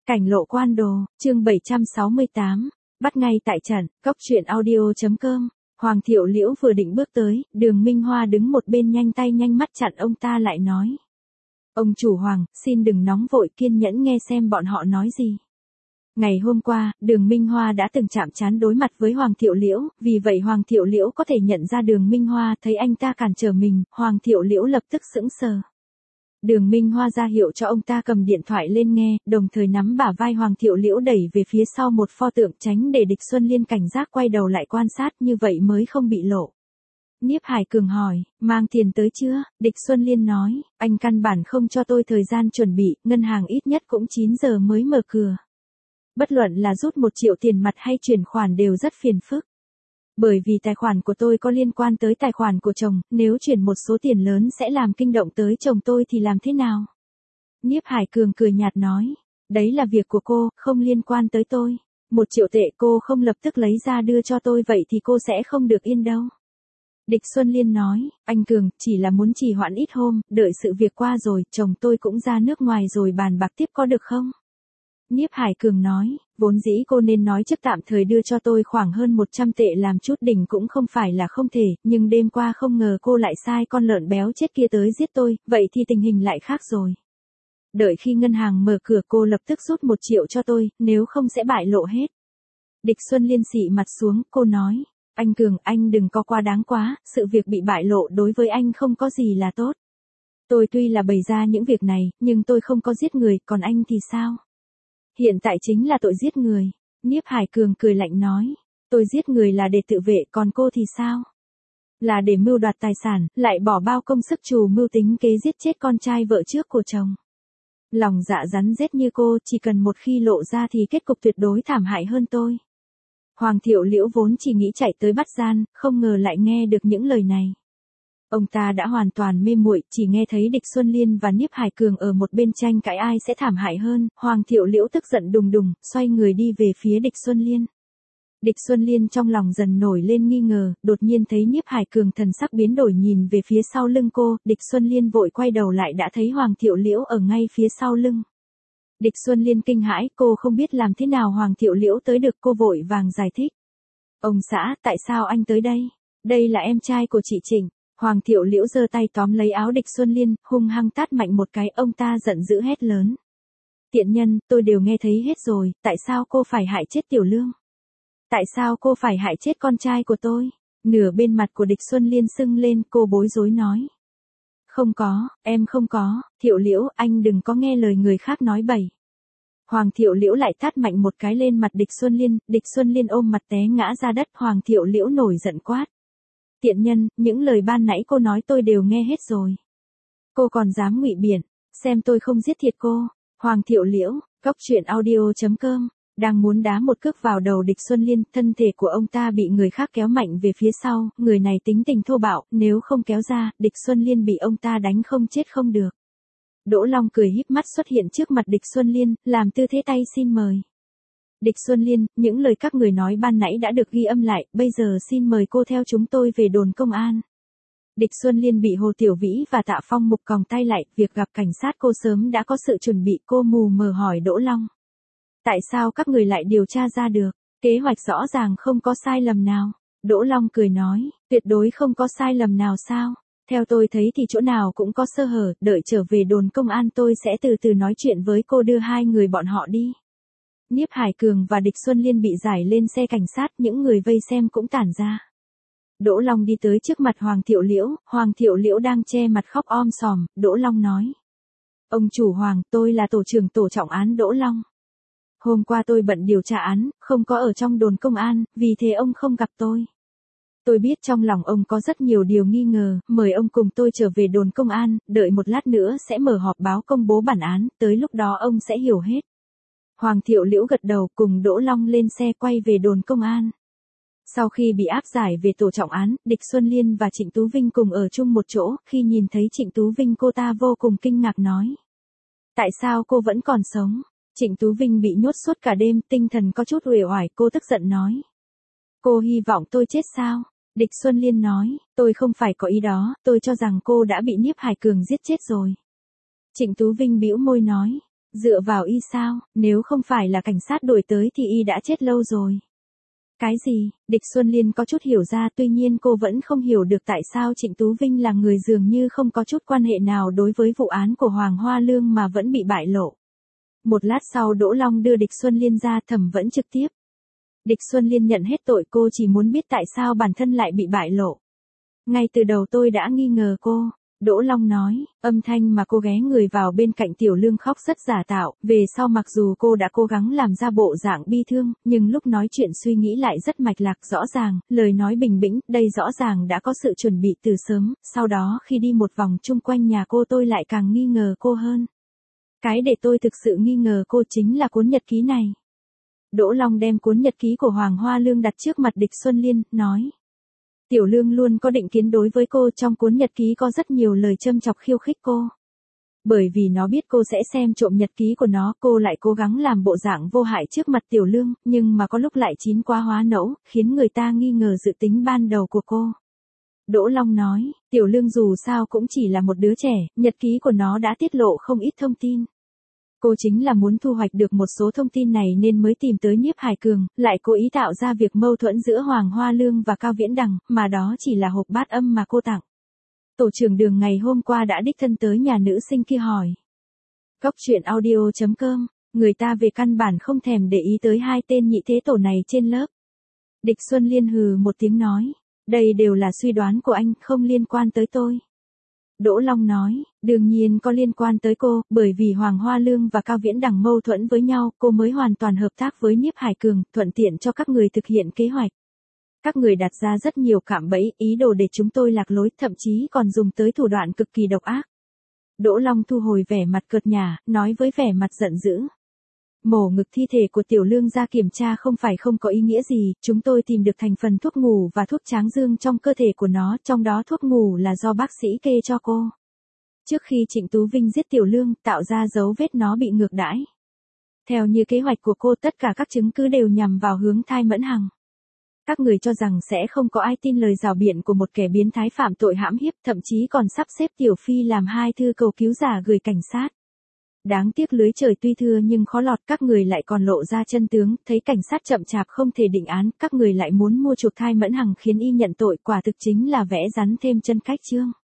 Cảnh lộ quan đồ, chương 768, bắt ngay tại trận, cóc truyện audio.com. Hoàng Thiệu Liễu vừa định bước tới, Đường Minh Hoa đứng một bên nhanh tay nhanh mắt chặn ông ta lại nói. Ông chủ Hoàng, xin đừng nóng vội, kiên nhẫn nghe xem bọn họ nói gì. Ngày hôm qua, Đường Minh Hoa đã từng chạm trán đối mặt với Hoàng Thiệu Liễu, vì vậy Hoàng Thiệu Liễu có thể nhận ra Đường Minh Hoa, thấy anh ta cản trở mình, Hoàng Thiệu Liễu lập tức sững sờ. Đường Minh Hoa ra hiệu cho ông ta cầm điện thoại lên nghe, đồng thời nắm bả vai Hoàng Thiệu Liễu đẩy về phía sau một pho tượng tránh để Địch Xuân Liên cảnh giác quay đầu lại quan sát, như vậy mới không bị lộ. Niếp Hải Cường hỏi, mang tiền tới chưa? Địch Xuân Liên nói, anh căn bản không cho tôi thời gian chuẩn bị, ngân hàng ít nhất cũng 9 giờ mới mở cửa. Bất luận là rút 1 triệu tiền mặt hay chuyển khoản đều rất phiền phức. Bởi vì tài khoản của tôi có liên quan tới tài khoản của chồng, nếu chuyển một số tiền lớn sẽ làm kinh động tới chồng tôi thì làm thế nào? Niếp Hải Cường cười nhạt nói, đấy là việc của cô, không liên quan tới tôi. 1 triệu tệ cô không lập tức lấy ra đưa cho tôi vậy thì cô sẽ không được yên đâu. Địch Xuân Liên nói, anh Cường, chỉ là muốn trì hoãn ít hôm, đợi sự việc qua rồi, chồng tôi cũng ra nước ngoài rồi bàn bạc tiếp có được không? Niếp Hải Cường nói, vốn dĩ cô nên nói trước tạm thời đưa cho tôi khoảng hơn 100 tệ làm chút đỉnh cũng không phải là không thể, nhưng đêm qua không ngờ cô lại sai con lợn béo chết kia tới giết tôi, vậy thì tình hình lại khác rồi. Đợi khi ngân hàng mở cửa cô lập tức rút 1 triệu cho tôi, nếu không sẽ bại lộ hết. Địch Xuân Liên xị mặt xuống, cô nói, anh Cường, anh đừng có quá đáng quá, sự việc bị bại lộ đối với anh không có gì là tốt. Tôi tuy là bày ra những việc này, nhưng tôi không có giết người, còn anh thì sao? Hiện tại chính là tội giết người. Niếp Hải Cường cười lạnh nói, tôi giết người là để tự vệ, còn cô thì sao? Là để mưu đoạt tài sản, lại bỏ bao công sức trù mưu tính kế giết chết con trai vợ trước của chồng. Lòng dạ rắn rết như cô, chỉ cần một khi lộ ra thì kết cục tuyệt đối thảm hại hơn tôi. Hoàng Thiệu Liễu vốn chỉ nghĩ chạy tới bắt gian, không ngờ lại nghe được những lời này. Ông ta đã hoàn toàn mê muội, chỉ nghe thấy Địch Xuân Liên và Niếp Hải Cường ở một bên tranh cãi ai sẽ thảm hại hơn, Hoàng Thiệu Liễu tức giận đùng đùng, xoay người đi về phía Địch Xuân Liên. Địch Xuân Liên trong lòng dần nổi lên nghi ngờ, đột nhiên thấy Niếp Hải Cường thần sắc biến đổi nhìn về phía sau lưng cô, Địch Xuân Liên vội quay đầu lại đã thấy Hoàng Thiệu Liễu ở ngay phía sau lưng. Địch Xuân Liên kinh hãi, cô không biết làm thế nào Hoàng Thiệu Liễu tới được, cô vội vàng giải thích. Ông xã, tại sao anh tới đây? Đây là em trai của chị Trịnh. Hoàng Thiệu Liễu giơ tay tóm lấy áo Địch Xuân Liên, hung hăng tát mạnh một cái, ông ta giận dữ hét lớn. Tiện nhân, tôi đều nghe thấy hết rồi, tại sao cô phải hại chết Tiểu Lương? Tại sao cô phải hại chết con trai của tôi? Nửa bên mặt của Địch Xuân Liên sưng lên, cô bối rối nói. Không có, em không có, Thiệu Liễu, anh đừng có nghe lời người khác nói bậy. Hoàng Thiệu Liễu lại tát mạnh một cái lên mặt Địch Xuân Liên ôm mặt té ngã ra đất, Hoàng Thiệu Liễu nổi giận quát. Tiện nhân, những lời ban nãy cô nói tôi đều nghe hết rồi. Cô còn dám ngụy biện, xem tôi không giết thiệt cô. Hoàng Thiệu Liễu, cóc truyện audio.com, đang muốn đá một cước vào đầu Địch Xuân Liên, thân thể của ông ta bị người khác kéo mạnh về phía sau, người này tính tình thô bạo, nếu không kéo ra, Địch Xuân Liên bị ông ta đánh không chết không được. Đỗ Long cười híp mắt xuất hiện trước mặt Địch Xuân Liên, làm tư thế tay xin mời. Địch Xuân Liên, những lời các người nói ban nãy đã được ghi âm lại, bây giờ xin mời cô theo chúng tôi về đồn công an. Địch Xuân Liên bị Hồ Tiểu Vĩ và Tạ Phong Mục còng tay lại, việc gặp cảnh sát cô sớm đã có sự chuẩn bị, cô mù mờ hỏi Đỗ Long. Tại sao các người lại điều tra ra được? Kế hoạch rõ ràng không có sai lầm nào. Đỗ Long cười nói, tuyệt đối không có sai lầm nào sao? Theo tôi thấy thì chỗ nào cũng có sơ hở, đợi trở về đồn công an tôi sẽ từ từ nói chuyện với cô, đưa hai người bọn họ đi. Niếp Hải Cường và Địch Xuân Liên bị giải lên xe cảnh sát, những người vây xem cũng tản ra. Đỗ Long đi tới trước mặt Hoàng Thiệu Liễu đang che mặt khóc om sòm, Đỗ Long nói. Ông chủ Hoàng, tôi là tổ trưởng tổ trọng án Đỗ Long. Hôm qua tôi bận điều tra án, không có ở trong đồn công an, vì thế ông không gặp tôi. Tôi biết trong lòng ông có rất nhiều điều nghi ngờ, mời ông cùng tôi trở về đồn công an, đợi một lát nữa sẽ mở họp báo công bố bản án, tới lúc đó ông sẽ hiểu hết. Hoàng Thiệu Liễu gật đầu cùng Đỗ Long lên xe quay về đồn công an. Sau khi bị áp giải về tổ trọng án, Địch Xuân Liên và Trịnh Tú Vinh cùng ở chung một chỗ, khi nhìn thấy Trịnh Tú Vinh cô ta vô cùng kinh ngạc nói. Tại sao cô vẫn còn sống? Trịnh Tú Vinh bị nhốt suốt cả đêm, tinh thần có chút uể oải, cô tức giận nói. Cô hy vọng tôi chết sao? Địch Xuân Liên nói, tôi không phải có ý đó, tôi cho rằng cô đã bị Niếp Hải Cường giết chết rồi. Trịnh Tú Vinh bĩu môi nói. Dựa vào y sao, nếu không phải là cảnh sát đuổi tới thì y đã chết lâu rồi. Cái gì, Địch Xuân Liên có chút hiểu ra, tuy nhiên cô vẫn không hiểu được tại sao Trịnh Tú Vinh là người dường như không có chút quan hệ nào đối với vụ án của Hoàng Hoa Lương mà vẫn bị bại lộ. Một lát sau Đỗ Long đưa Địch Xuân Liên ra, thẩm vấn trực tiếp. Địch Xuân Liên nhận hết tội, cô chỉ muốn biết tại sao bản thân lại bị bại lộ. Ngay từ đầu tôi đã nghi ngờ cô. Đỗ Long nói, âm thanh mà cô ghé người vào bên cạnh Tiểu Lương khóc rất giả tạo, về sau mặc dù cô đã cố gắng làm ra bộ dạng bi thương, nhưng lúc nói chuyện suy nghĩ lại rất mạch lạc rõ ràng, lời nói bình bĩnh, đây rõ ràng đã có sự chuẩn bị từ sớm, sau đó khi đi một vòng chung quanh nhà cô tôi lại càng nghi ngờ cô hơn. Cái để tôi thực sự nghi ngờ cô chính là cuốn nhật ký này. Đỗ Long đem cuốn nhật ký của Hoàng Hoa Lương đặt trước mặt Địch Xuân Liên, nói. Tiểu Lương luôn có định kiến đối với cô, trong cuốn nhật ký có rất nhiều lời châm chọc khiêu khích cô. Bởi vì nó biết cô sẽ xem trộm nhật ký của nó, cô lại cố gắng làm bộ dạng vô hại trước mặt Tiểu Lương, nhưng mà có lúc lại chín quá hóa nẫu, khiến người ta nghi ngờ dự tính ban đầu của cô. Đỗ Long nói, Tiểu Lương dù sao cũng chỉ là một đứa trẻ, nhật ký của nó đã tiết lộ không ít thông tin. Cô chính là muốn thu hoạch được một số thông tin này nên mới tìm tới Nhiếp Hải Cường, lại cố ý tạo ra việc mâu thuẫn giữa Hoàng Hoa Lương và Cao Viễn Đằng, mà đó chỉ là hộp bát âm mà cô tặng. Tổ trưởng Đường ngày hôm qua đã đích thân tới nhà nữ sinh kia hỏi. Góc truyện audio.com, người ta về căn bản không thèm để ý tới hai tên nhị thế tổ này trên lớp. Địch Xuân Liên hừ một tiếng nói, đây đều là suy đoán của anh, không liên quan tới tôi. Đỗ Long nói, đương nhiên có liên quan tới cô, bởi vì Hoàng Hoa Lương và Cao Viễn Đằng mâu thuẫn với nhau, cô mới hoàn toàn hợp tác với Nhiếp Hải Cường, thuận tiện cho các người thực hiện kế hoạch. Các người đặt ra rất nhiều cạm bẫy, ý đồ để chúng tôi lạc lối, thậm chí còn dùng tới thủ đoạn cực kỳ độc ác. Đỗ Long thu hồi vẻ mặt cợt nhả, nói với vẻ mặt giận dữ. Mổ ngực thi thể của Tiểu Lương ra kiểm tra không phải không có ý nghĩa gì, chúng tôi tìm được thành phần thuốc ngủ và thuốc tráng dương trong cơ thể của nó, trong đó thuốc ngủ là do bác sĩ kê cho cô. Trước khi Trịnh Tú Vinh giết Tiểu Lương, tạo ra dấu vết nó bị ngược đãi. Theo như kế hoạch của cô, tất cả các chứng cứ đều nhằm vào hướng Thai Mẫn Hằng. Các người cho rằng sẽ không có ai tin lời rào biện của một kẻ biến thái phạm tội hãm hiếp, thậm chí còn sắp xếp Tiểu Phi làm 2 thư cầu cứu giả gửi cảnh sát. Đáng tiếc lưới trời tuy thưa nhưng khó lọt, các người lại còn lộ ra chân tướng, thấy cảnh sát chậm chạp không thể định án, các người lại muốn mua chuộc Thai Mẫn Hằng khiến y nhận tội, quả thực chính là vẽ rắn thêm chân cách chương.